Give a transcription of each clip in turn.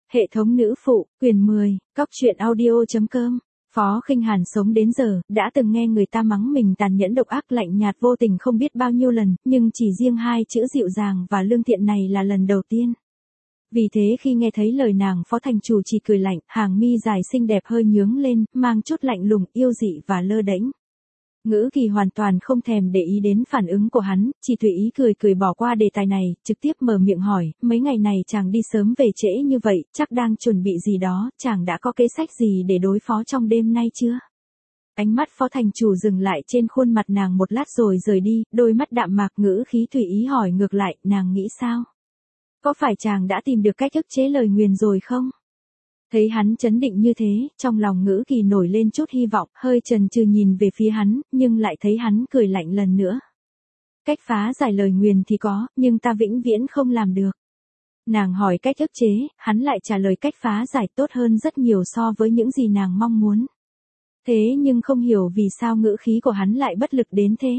Hệ thống nữ phụ, quyền 10, Cóc truyện audio.com. Phó Khinh Hàn sống đến giờ, đã từng nghe người ta mắng mình tàn nhẫn độc ác lạnh nhạt vô tình không biết bao nhiêu lần, nhưng chỉ riêng hai chữ dịu dàng và lương thiện này là lần đầu tiên. Vì thế khi nghe thấy lời nàng, Phó thành chủ chỉ cười lạnh, hàng mi dài xinh đẹp hơi nhướng lên, mang chút lạnh lùng, yêu dị và lơ đễnh. Ngữ Kỳ hoàn toàn không thèm để ý đến phản ứng của hắn, chỉ tùy ý cười cười bỏ qua đề tài này, trực tiếp mở miệng hỏi, mấy ngày này chàng đi sớm về trễ như vậy, chắc đang chuẩn bị gì đó, chàng đã có kế sách gì để đối phó trong đêm nay chưa? Ánh mắt Phó thành chủ dừng lại trên khuôn mặt nàng một lát rồi rời đi, đôi mắt đạm mạc ngữ khí tùy ý hỏi ngược lại, nàng nghĩ sao? Có phải chàng đã tìm được cách ức chế lời nguyền rồi không? Thấy hắn chấn định như thế, trong lòng Ngữ Kỳ nổi lên chút hy vọng, hơi chần chừ nhìn về phía hắn, nhưng lại thấy hắn cười lạnh lần nữa. Cách phá giải lời nguyền thì có, nhưng ta vĩnh viễn không làm được. Nàng hỏi cách ức chế, hắn lại trả lời cách phá giải tốt hơn rất nhiều so với những gì nàng mong muốn. Thế nhưng không hiểu vì sao ngữ khí của hắn lại bất lực đến thế.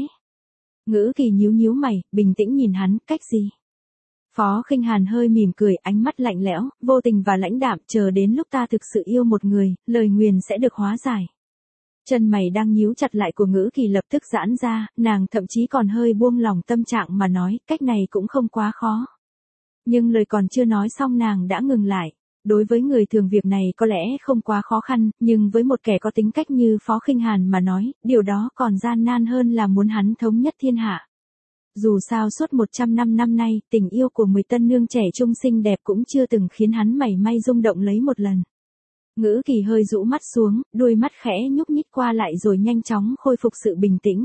Ngữ Kỳ nhíu nhíu mày, bình tĩnh nhìn hắn, cách gì? Phó Khinh Hàn hơi mỉm cười, ánh mắt lạnh lẽo, vô tình và lãnh đạm, chờ đến lúc ta thực sự yêu một người, lời nguyền sẽ được hóa giải. Chân mày đang nhíu chặt lại của Ngữ Kỳ lập tức giãn ra, nàng thậm chí còn hơi buông lỏng tâm trạng mà nói, cách này cũng không quá khó. Nhưng lời còn chưa nói xong nàng đã ngừng lại. Đối với người thường việc này có lẽ không quá khó khăn, nhưng với một kẻ có tính cách như Phó Khinh Hàn mà nói, điều đó còn gian nan hơn là muốn hắn thống nhất thiên hạ. Dù sao suốt 100 năm nay, tình yêu của 10 tân nương trẻ trung xinh đẹp cũng chưa từng khiến hắn mảy may rung động lấy một lần. Ngữ Kỳ hơi rũ mắt xuống, đôi mắt khẽ nhúc nhích qua lại rồi nhanh chóng khôi phục sự bình tĩnh.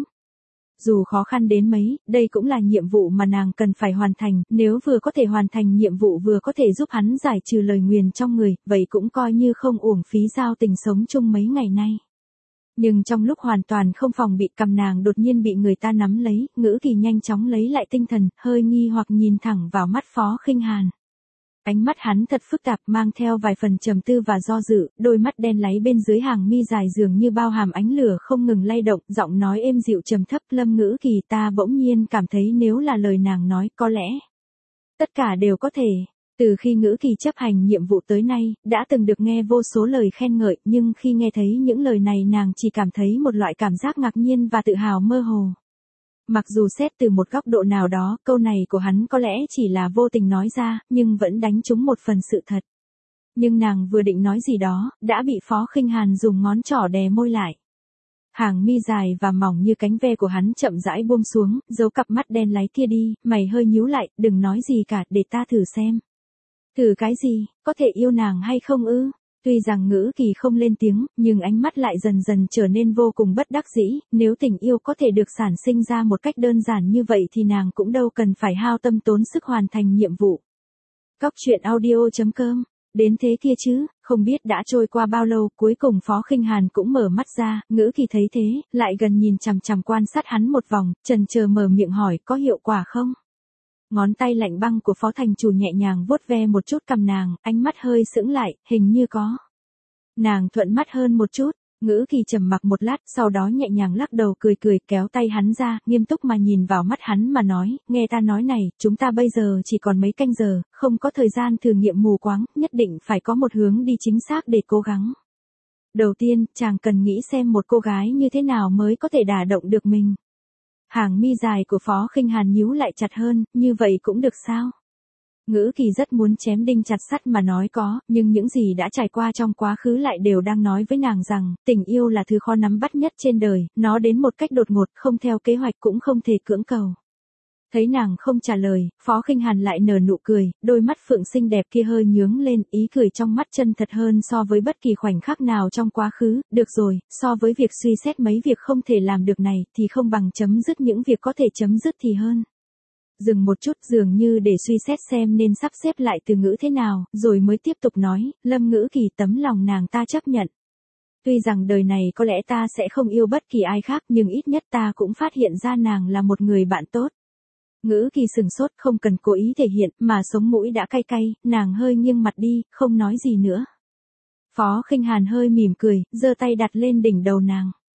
Dù khó khăn đến mấy, đây cũng là nhiệm vụ mà nàng cần phải hoàn thành, nếu vừa có thể hoàn thành nhiệm vụ vừa có thể giúp hắn giải trừ lời nguyền trong người, vậy cũng coi như không uổng phí giao tình sống chung mấy ngày nay. Nhưng trong lúc hoàn toàn không phòng bị, cầm nàng đột nhiên bị người ta nắm lấy, Ngữ Kỳ nhanh chóng lấy lại tinh thần, hơi nghi hoặc nhìn thẳng vào mắt Phó Khinh Hàn. Ánh mắt hắn thật phức tạp, mang theo vài phần trầm tư và do dự, đôi mắt đen láy bên dưới hàng mi dài dường như bao hàm ánh lửa không ngừng lay động, giọng nói êm dịu trầm thấp, Lâm Ngữ Kỳ, ta bỗng nhiên cảm thấy nếu là lời nàng nói, có lẽ tất cả đều có thể. Từ khi Ngữ Kỳ chấp hành nhiệm vụ tới nay, đã từng được nghe vô số lời khen ngợi, nhưng khi nghe thấy những lời này nàng chỉ cảm thấy một loại cảm giác ngạc nhiên và tự hào mơ hồ. Mặc dù xét từ một góc độ nào đó, câu này của hắn có lẽ chỉ là vô tình nói ra, nhưng vẫn đánh trúng một phần sự thật. Nhưng nàng vừa định nói gì đó, đã bị Phó Khinh Hàn dùng ngón trỏ đè môi lại. Hàng mi dài và mỏng như cánh ve của hắn chậm rãi buông xuống, giấu cặp mắt đen láy kia đi, mày hơi nhíu lại, đừng nói gì cả, để ta thử xem. Thử cái gì, có thể yêu nàng hay không ư? Tuy rằng Ngữ Kỳ không lên tiếng, nhưng ánh mắt lại dần dần trở nên vô cùng bất đắc dĩ, nếu tình yêu có thể được sản sinh ra một cách đơn giản như vậy thì nàng cũng đâu cần phải hao tâm tốn sức hoàn thành nhiệm vụ. Cóc truyện audio.com, đến thế kia chứ, không biết đã trôi qua bao lâu, cuối cùng Phó Khinh Hàn cũng mở mắt ra, Ngữ Kỳ thấy thế, lại gần nhìn chằm chằm quan sát hắn một vòng, chần chờ mở miệng hỏi, có hiệu quả không? Ngón tay lạnh băng của Phó thành chủ nhẹ nhàng vuốt ve một chút cằm nàng, ánh mắt hơi sững lại, hình như có. Nàng thuận mắt hơn một chút, Ngữ Kỳ trầm mặc một lát, sau đó nhẹ nhàng lắc đầu cười cười, kéo tay hắn ra, nghiêm túc mà nhìn vào mắt hắn mà nói, nghe ta nói này, chúng ta bây giờ chỉ còn mấy canh giờ, không có thời gian thử nghiệm mù quáng, nhất định phải có một hướng đi chính xác để cố gắng. Đầu tiên, chàng cần nghĩ xem một cô gái như thế nào mới có thể đả động được mình. Hàng mi dài của Phó Khinh Hàn nhíu lại chặt hơn, như vậy cũng được sao? Ngữ Kỳ rất muốn chém đinh chặt sắt mà nói có, nhưng những gì đã trải qua trong quá khứ lại đều đang nói với nàng rằng, tình yêu là thứ khó nắm bắt nhất trên đời, nó đến một cách đột ngột, không theo kế hoạch cũng không thể cưỡng cầu. Thấy nàng không trả lời, Phó Khinh Hàn lại nở nụ cười, đôi mắt phượng xinh đẹp kia hơi nhướng lên, ý cười trong mắt chân thật hơn so với bất kỳ khoảnh khắc nào trong quá khứ, được rồi, so với việc suy xét mấy việc không thể làm được này, thì không bằng chấm dứt những việc có thể chấm dứt thì hơn. Dừng một chút dường như để suy xét xem nên sắp xếp lại từ ngữ thế nào, rồi mới tiếp tục nói, Lâm Ngữ Kỳ, tấm lòng nàng ta chấp nhận. Tuy rằng đời này có lẽ ta sẽ không yêu bất kỳ ai khác, nhưng ít nhất ta cũng phát hiện ra nàng là một người bạn tốt. Ngữ Kỳ sừng sốt, không cần cố ý thể hiện, mà sống mũi đã cay cay, nàng hơi nghiêng mặt đi, không nói gì nữa. Phó Khinh Hàn hơi mỉm cười, giơ tay đặt lên đỉnh đầu nàng.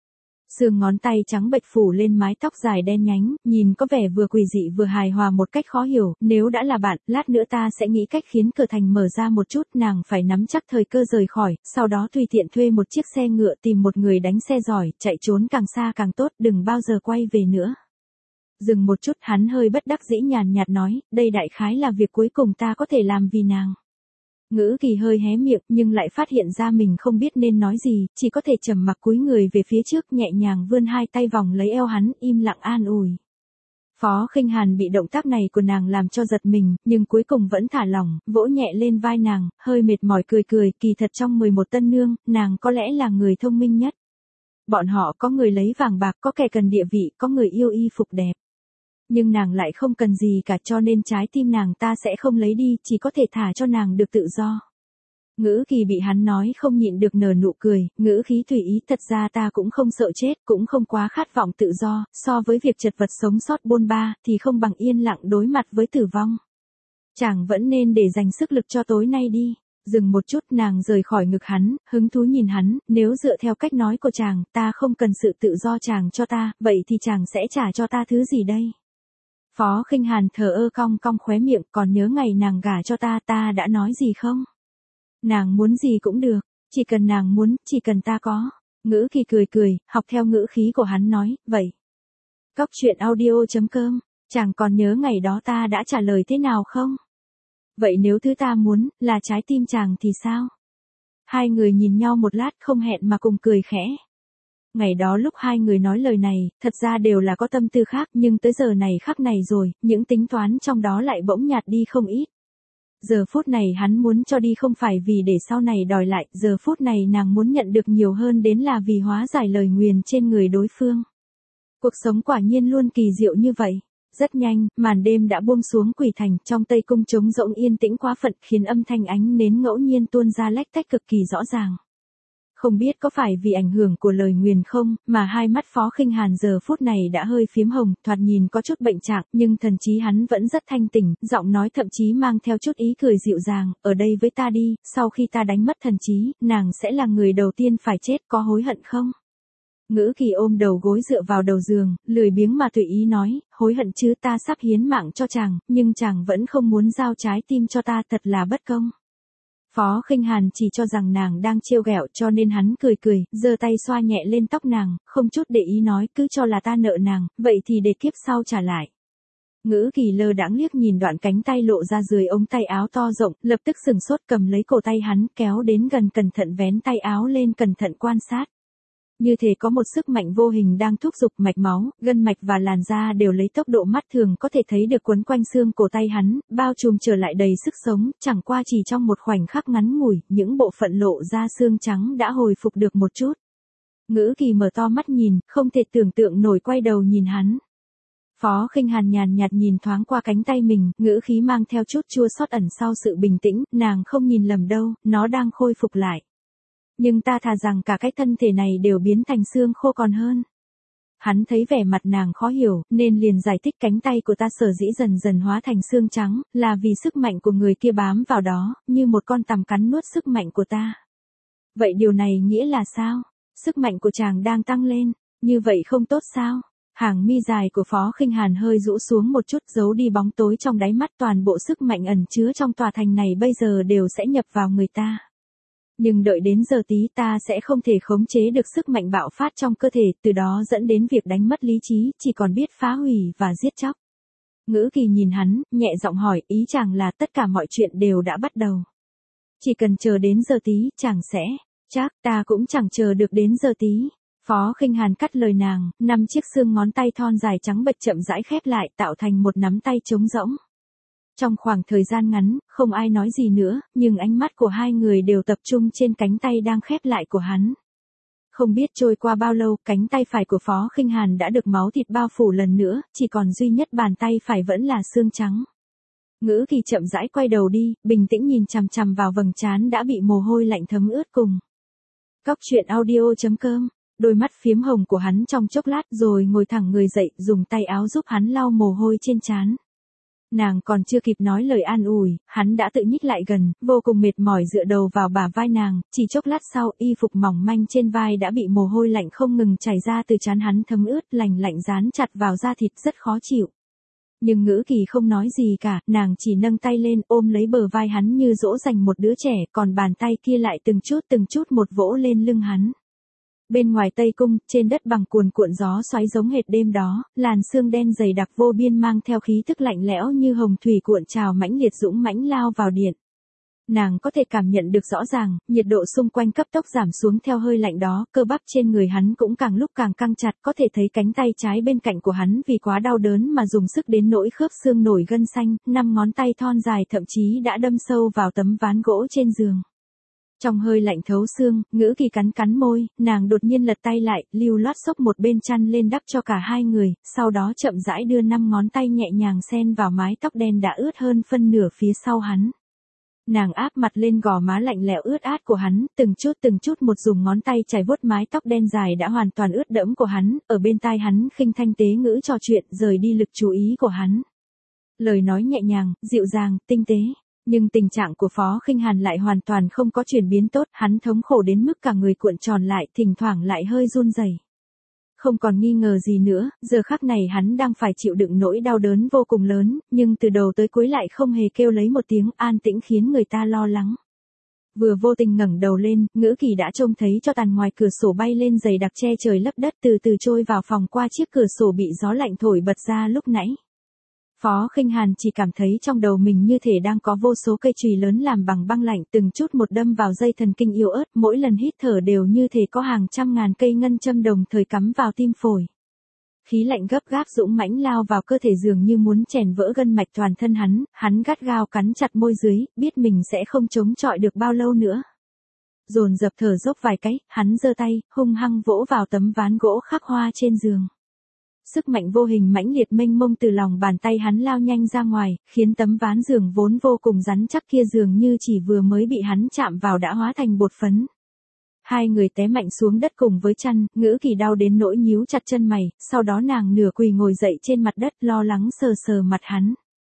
Xương ngón tay trắng bệch phủ lên mái tóc dài đen nhánh, nhìn có vẻ vừa quỷ dị vừa hài hòa một cách khó hiểu, nếu đã là bạn, lát nữa ta sẽ nghĩ cách khiến cửa thành mở ra một chút, nàng phải nắm chắc thời cơ rời khỏi, sau đó tùy tiện thuê một chiếc xe ngựa tìm một người đánh xe giỏi, chạy trốn càng xa càng tốt, đừng bao giờ quay về nữa. Dừng một chút, hắn hơi bất đắc dĩ nhàn nhạt nói, đây đại khái là việc cuối cùng ta có thể làm vì nàng. Ngữ Kỳ hơi hé miệng nhưng lại phát hiện ra mình không biết nên nói gì, chỉ có thể trầm mặc cúi người về phía trước nhẹ nhàng vươn hai tay vòng lấy eo hắn, im lặng an ủi. Phó Khinh Hàn bị động tác này của nàng làm cho giật mình, nhưng cuối cùng vẫn thả lỏng, vỗ nhẹ lên vai nàng, hơi mệt mỏi cười cười, kỳ thật trong 11 tân nương, nàng có lẽ là người thông minh nhất. Bọn họ có người lấy vàng bạc, có kẻ cần địa vị, có người yêu y phục đẹp. Nhưng nàng lại không cần gì cả, cho nên trái tim nàng ta sẽ không lấy đi, chỉ có thể thả cho nàng được tự do. Ngữ Kỳ bị hắn nói không nhịn được nở nụ cười, ngữ khí tùy ý, thật ra ta cũng không sợ chết, cũng không quá khát vọng tự do, so với việc chật vật sống sót bôn ba, thì không bằng yên lặng đối mặt với tử vong. Chàng vẫn nên để dành sức lực cho tối nay đi. Dừng một chút, nàng rời khỏi ngực hắn, hứng thú nhìn hắn, nếu dựa theo cách nói của chàng, ta không cần sự tự do chàng cho ta, vậy thì chàng sẽ trả cho ta thứ gì đây? Phó Khinh Hàn thờ ơ cong cong khóe miệng, còn nhớ ngày nàng gả cho ta, ta đã nói gì không? Nàng muốn gì cũng được, chỉ cần nàng muốn, chỉ cần ta có. Ngữ Kỳ cười cười, học theo ngữ khí của hắn nói, vậy. Cóc truyện audio.com, chàng còn nhớ ngày đó ta đã trả lời thế nào không? Vậy nếu thứ ta muốn, là trái tim chàng thì sao? Hai người nhìn nhau một lát không hẹn mà cùng cười khẽ. Ngày đó lúc hai người nói lời này, thật ra đều là có tâm tư khác, nhưng tới giờ này khắc này rồi, những tính toán trong đó lại bỗng nhạt đi không ít. Giờ phút này hắn muốn cho đi không phải vì để sau này đòi lại, giờ phút này nàng muốn nhận được nhiều hơn đến là vì hóa giải lời nguyền trên người đối phương. Cuộc sống quả nhiên luôn kỳ diệu như vậy. Rất nhanh, màn đêm đã buông xuống Quỷ Thành, trong Tây Cung trống rỗng yên tĩnh quá phận, khiến âm thanh ánh nến ngẫu nhiên tuôn ra lách tách cực kỳ rõ ràng. Không biết có phải vì ảnh hưởng của lời nguyền không, mà hai mắt Phó Khinh Hàn giờ phút này đã hơi phiếm hồng, thoạt nhìn có chút bệnh trạng, nhưng thần trí hắn vẫn rất thanh tỉnh, giọng nói thậm chí mang theo chút ý cười dịu dàng, ở đây với ta đi, sau khi ta đánh mất thần trí, nàng sẽ là người đầu tiên phải chết, có hối hận không? Ngữ Kỳ ôm đầu gối dựa vào đầu giường, lười biếng mà tùy ý nói, hối hận chứ, ta sắp hiến mạng cho chàng, nhưng chàng vẫn không muốn giao trái tim cho ta, thật là bất công. Phó Khinh Hàn chỉ cho rằng nàng đang trêu ghẹo cho nên hắn cười cười, giơ tay xoa nhẹ lên tóc nàng, không chút để ý nói, cứ cho là ta nợ nàng, vậy thì để kiếp sau trả lại. Ngữ Kỳ lơ đãng liếc nhìn đoạn cánh tay lộ ra dưới ống tay áo to rộng, lập tức sừng sốt cầm lấy cổ tay hắn, kéo đến gần cẩn thận vén tay áo lên cẩn thận quan sát. Như thể có một sức mạnh vô hình đang thúc giục mạch máu, gân mạch và làn da đều lấy tốc độ mắt thường có thể thấy được quấn quanh xương cổ tay hắn, bao trùm trở lại đầy sức sống, chẳng qua chỉ trong một khoảnh khắc ngắn ngủi, những bộ phận lộ ra xương trắng đã hồi phục được một chút. Ngữ Kỳ mở to mắt nhìn, không thể tưởng tượng nổi quay đầu nhìn hắn. Phó Khinh Hàn nhàn nhạt nhìn thoáng qua cánh tay mình, ngữ khí mang theo chút chua xót ẩn sau sự bình tĩnh, nàng không nhìn lầm đâu, nó đang khôi phục lại. Nhưng ta thà rằng cả cái thân thể này đều biến thành xương khô còn hơn. Hắn thấy vẻ mặt nàng khó hiểu, nên liền giải thích cánh tay của ta sở dĩ dần dần hóa thành xương trắng, là vì sức mạnh của người kia bám vào đó, như một con tằm cắn nuốt sức mạnh của ta. Vậy điều này nghĩa là sao? Sức mạnh của chàng đang tăng lên, như vậy không tốt sao? Hàng mi dài của Phó Khinh Hàn hơi rũ xuống một chút, giấu đi bóng tối trong đáy mắt, toàn bộ sức mạnh ẩn chứa trong tòa thành này bây giờ đều sẽ nhập vào người ta. Nhưng đợi đến giờ tí ta sẽ không thể khống chế được sức mạnh bạo phát trong cơ thể, từ đó dẫn đến việc đánh mất lý trí, chỉ còn biết phá hủy và giết chóc. Ngữ Kỳ nhìn hắn, nhẹ giọng hỏi, ý chàng là tất cả mọi chuyện đều đã bắt đầu. Chỉ cần chờ đến giờ tí, chàng sẽ, chắc ta cũng chẳng chờ được đến giờ tí. Phó Khinh Hàn cắt lời nàng, 5 chiếc xương ngón tay thon dài trắng bệch chậm rãi khép lại tạo thành một nắm tay trống rỗng. Trong khoảng thời gian ngắn, không ai nói gì nữa, nhưng ánh mắt của hai người đều tập trung trên cánh tay đang khép lại của hắn. Không biết trôi qua bao lâu, cánh tay phải của Phó Khinh Hàn đã được máu thịt bao phủ lần nữa, chỉ còn duy nhất bàn tay phải vẫn là xương trắng. Ngữ Kỳ chậm rãi quay đầu đi, bình tĩnh nhìn chằm chằm vào vầng trán đã bị mồ hôi lạnh thấm ướt cùng. Cóc truyện audio.com, đôi mắt phiếm hồng của hắn trong chốc lát rồi ngồi thẳng người dậy, dùng tay áo giúp hắn lau mồ hôi trên trán. Nàng còn chưa kịp nói lời an ủi, hắn đã tự nhích lại gần, vô cùng mệt mỏi dựa đầu vào bả vai nàng, chỉ chốc lát sau, y phục mỏng manh trên vai đã bị mồ hôi lạnh không ngừng chảy ra từ trán hắn thấm ướt, lạnh lạnh dán chặt vào da thịt rất khó chịu. Nhưng Ngữ Kỳ không nói gì cả, nàng chỉ nâng tay lên ôm lấy bờ vai hắn như dỗ dành một đứa trẻ, còn bàn tay kia lại từng chút một vỗ lên lưng hắn. Bên ngoài Tây Cung, trên đất bằng cuồn cuộn gió xoáy giống hệt đêm đó, làn sương đen dày đặc vô biên mang theo khí tức lạnh lẽo như hồng thủy cuộn trào mãnh liệt dũng mãnh lao vào điện. Nàng có thể cảm nhận được rõ ràng, nhiệt độ xung quanh cấp tốc giảm xuống theo hơi lạnh đó, cơ bắp trên người hắn cũng càng lúc càng căng chặt, có thể thấy cánh tay trái bên cạnh của hắn vì quá đau đớn mà dùng sức đến nỗi khớp xương nổi gân xanh, 5 ngón tay thon dài thậm chí đã đâm sâu vào tấm ván gỗ trên giường. Trong hơi lạnh thấu xương, Ngữ Kỳ cắn cắn môi, nàng đột nhiên lật tay lại, lưu loát xốc một bên chăn lên đắp cho cả hai người, sau đó chậm rãi đưa 5 ngón tay nhẹ nhàng xen vào mái tóc đen đã ướt hơn phân nửa phía sau hắn. Nàng áp mặt lên gò má lạnh lẽo ướt át của hắn, từng chút một dùng ngón tay chải vuốt mái tóc đen dài đã hoàn toàn ướt đẫm của hắn, ở bên tai hắn khinh thanh tế ngữ trò chuyện, rời đi lực chú ý của hắn. Lời nói nhẹ nhàng, dịu dàng, tinh tế. Nhưng tình trạng của Phó Khinh Hàn lại hoàn toàn không có chuyển biến tốt, hắn thống khổ đến mức cả người cuộn tròn lại, thỉnh thoảng lại hơi run rẩy. Không còn nghi ngờ gì nữa, giờ khắc này hắn đang phải chịu đựng nỗi đau đớn vô cùng lớn, nhưng từ đầu tới cuối lại không hề kêu lấy một tiếng, an tĩnh khiến người ta lo lắng. Vừa vô tình ngẩng đầu lên, Ngữ Kỳ đã trông thấy cho tàn ngoài cửa sổ bay lên dày đặc che trời lấp đất từ từ trôi vào phòng qua chiếc cửa sổ bị gió lạnh thổi bật ra lúc nãy. Phó Khinh Hàn chỉ cảm thấy trong đầu mình như thể đang có vô số cây chùy lớn làm bằng băng lạnh từng chút một đâm vào dây thần kinh yếu ớt, mỗi lần hít thở đều như thể có hàng trăm ngàn cây ngân châm đồng thời cắm vào tim phổi. Khí lạnh gấp gáp dũng mãnh lao vào cơ thể dường như muốn chèn vỡ gân mạch toàn thân hắn gắt gao cắn chặt môi dưới, biết mình sẽ không chống chọi được bao lâu nữa. Dồn dập thở dốc vài cái, hắn giơ tay, hung hăng vỗ vào tấm ván gỗ khắc hoa trên giường. Sức mạnh vô hình mãnh liệt mênh mông từ lòng bàn tay hắn lao nhanh ra ngoài, khiến tấm ván giường vốn vô cùng rắn chắc kia dường như chỉ vừa mới bị hắn chạm vào đã hóa thành bột phấn. Hai người té mạnh xuống đất cùng với chăn, Ngữ Kỳ đau đến nỗi nhíu chặt chân mày, sau đó nàng nửa quỳ ngồi dậy trên mặt đất lo lắng sờ sờ mặt hắn.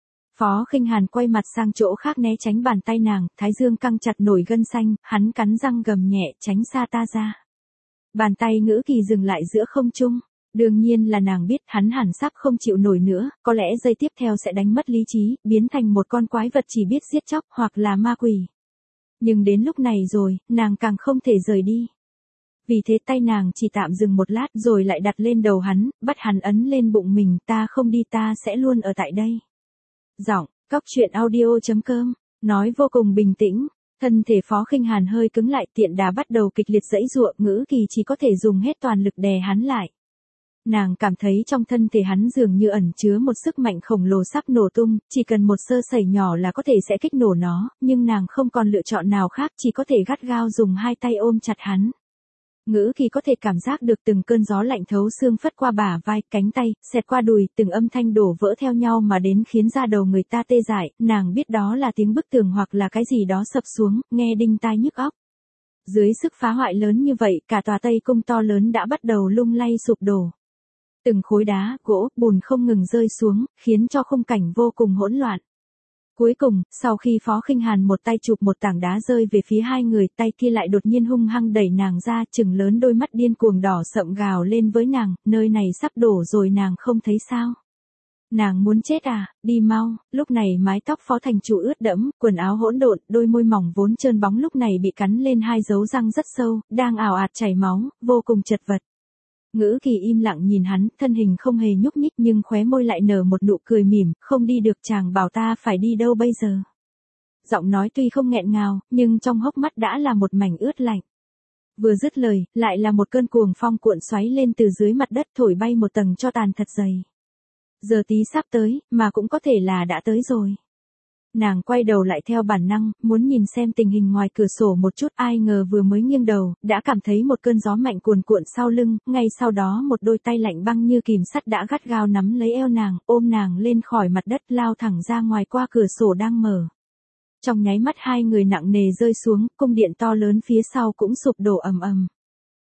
Phó Khinh Hàn quay mặt sang chỗ khác né tránh bàn tay nàng, thái dương căng chặt nổi gân xanh, hắn cắn răng gầm nhẹ, tránh xa ta ra. Bàn tay Ngữ Kỳ dừng lại giữa không trung. Đương nhiên là nàng biết hắn hẳn sắp không chịu nổi nữa, có lẽ giây tiếp theo sẽ đánh mất lý trí, biến thành một con quái vật chỉ biết giết chóc hoặc là ma quỷ. Nhưng đến lúc này rồi, nàng càng không thể rời đi. Vì thế tay nàng chỉ tạm dừng một lát rồi lại đặt lên đầu hắn, bắt hắn ấn lên bụng mình, ta không đi, ta sẽ luôn ở tại đây. Giọng, coctruyện.audio.com, nói vô cùng bình tĩnh. Thân thể Phó Khinh Hàn hơi cứng lại, tiện đà bắt đầu kịch liệt giãy giụa, Ngữ Kỳ chỉ có thể dùng hết toàn lực đè hắn lại. Nàng cảm thấy trong thân thể hắn dường như ẩn chứa một sức mạnh khổng lồ sắp nổ tung, chỉ cần một sơ sẩy nhỏ là có thể sẽ kích nổ nó, nhưng nàng không còn lựa chọn nào khác, chỉ có thể gắt gao dùng hai tay ôm chặt hắn. Ngữ Kỳ có thể cảm giác được từng cơn gió lạnh thấu xương phất qua bả vai, cánh tay, xẹt qua đùi, từng âm thanh đổ vỡ theo nhau mà đến khiến da đầu người ta tê dại, nàng biết đó là tiếng bức tường hoặc là cái gì đó sập xuống, nghe đinh tai nhức óc. Dưới sức phá hoại lớn như vậy, cả tòa Tây Cung to lớn đã bắt đầu lung lay sụp đổ. Từng khối đá, gỗ, bùn không ngừng rơi xuống, khiến cho khung cảnh vô cùng hỗn loạn. Cuối cùng, sau khi Phó Khinh Hàn một tay chụp một tảng đá rơi về phía hai người, tay kia lại đột nhiên hung hăng đẩy nàng ra, trừng lớn đôi mắt điên cuồng đỏ sậm gào lên với nàng, nơi này sắp đổ rồi, nàng không thấy sao? Nàng muốn chết à, đi mau. Lúc này mái tóc Phó Thành Chủ ướt đẫm, quần áo hỗn độn, đôi môi mỏng vốn trơn bóng lúc này bị cắn lên hai dấu răng rất sâu, đang ào ạt chảy máu, vô cùng chật vật. Ngữ Kỳ im lặng nhìn hắn, thân hình không hề nhúc nhích nhưng khóe môi lại nở một nụ cười mỉm, không đi được, chàng bảo ta phải đi đâu bây giờ. Giọng nói tuy không nghẹn ngào, nhưng trong hốc mắt đã là một mảnh ướt lạnh. Vừa dứt lời, lại là một cơn cuồng phong cuộn xoáy lên từ dưới mặt đất thổi bay một tầng tro tàn thật dày. Giờ tí sắp tới, mà cũng có thể là đã tới rồi. Nàng quay đầu lại theo bản năng, muốn nhìn xem tình hình ngoài cửa sổ một chút, ai ngờ vừa mới nghiêng đầu, đã cảm thấy một cơn gió mạnh cuồn cuộn sau lưng, ngay sau đó một đôi tay lạnh băng như kìm sắt đã gắt gao nắm lấy eo nàng, ôm nàng lên khỏi mặt đất lao thẳng ra ngoài qua cửa sổ đang mở. Trong nháy mắt hai người nặng nề rơi xuống, cung điện to lớn phía sau cũng sụp đổ ầm ầm.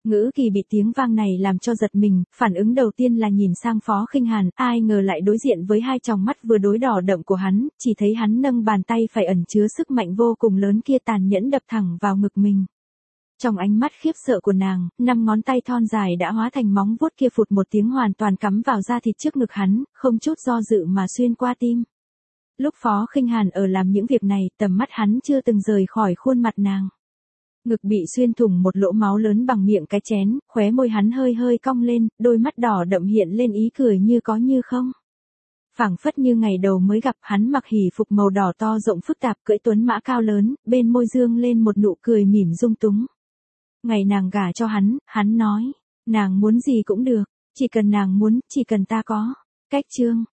Ngữ Kỳ bị tiếng vang này làm cho giật mình, phản ứng đầu tiên là nhìn sang Phó Khinh Hàn, ai ngờ lại đối diện với hai tròng mắt vừa đối đỏ đậm của hắn, chỉ thấy hắn nâng bàn tay phải ẩn chứa sức mạnh vô cùng lớn kia tàn nhẫn đập thẳng vào ngực mình. Trong ánh mắt khiếp sợ của nàng, 5 ngón tay thon dài đã hóa thành móng vuốt kia phụt một tiếng hoàn toàn cắm vào da thịt trước ngực hắn, không chút do dự mà xuyên qua tim. Lúc Phó Khinh Hàn ở làm những việc này, tầm mắt hắn chưa từng rời khỏi khuôn mặt nàng. Ngực bị xuyên thủng một lỗ máu lớn bằng miệng cái chén, khóe môi hắn hơi hơi cong lên, đôi mắt đỏ đậm hiện lên ý cười như có như không. Phảng phất như ngày đầu mới gặp, hắn mặc hỉ phục màu đỏ to rộng phức tạp, cưỡi tuấn mã cao lớn, bên môi dương lên một nụ cười mỉm dung túng. Ngày nàng gả cho hắn nói, nàng muốn gì cũng được, chỉ cần nàng muốn, chỉ cần ta có. Cách chương